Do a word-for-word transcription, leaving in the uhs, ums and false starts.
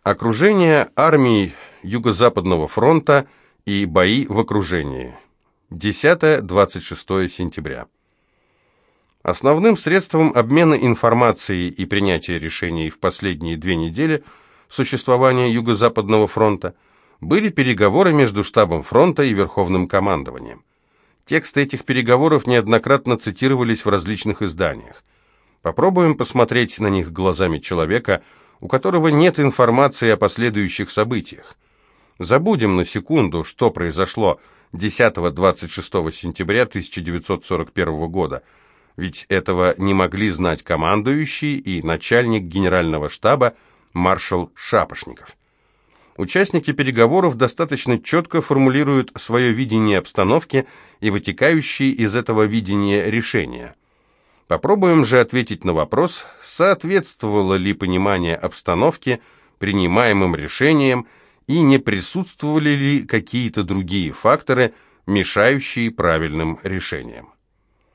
Окружение армий Юго-Западного фронта и бои в окружении. десятое-двадцать шестое сентября. Основным средством обмена информацией и принятия решений в последние две недели существования Юго-Западного фронта были переговоры между штабом фронта и Верховным командованием. Тексты этих переговоров неоднократно цитировались в различных изданиях. Попробуем посмотреть на них глазами человека, у которого нет информации о последующих событиях. Забудем на секунду, что произошло десятого-двадцать шестого сентября тысяча девятьсот сорок первого года, ведь этого не могли знать командующий и начальник генерального штаба маршал Шапошников. Участники переговоров достаточно четко формулируют свое видение обстановки и вытекающие из этого видения решения. Попробуем же ответить на вопрос, соответствовало ли понимание обстановки принимаемым решениям и не присутствовали ли какие-то другие факторы, мешающие правильным решениям.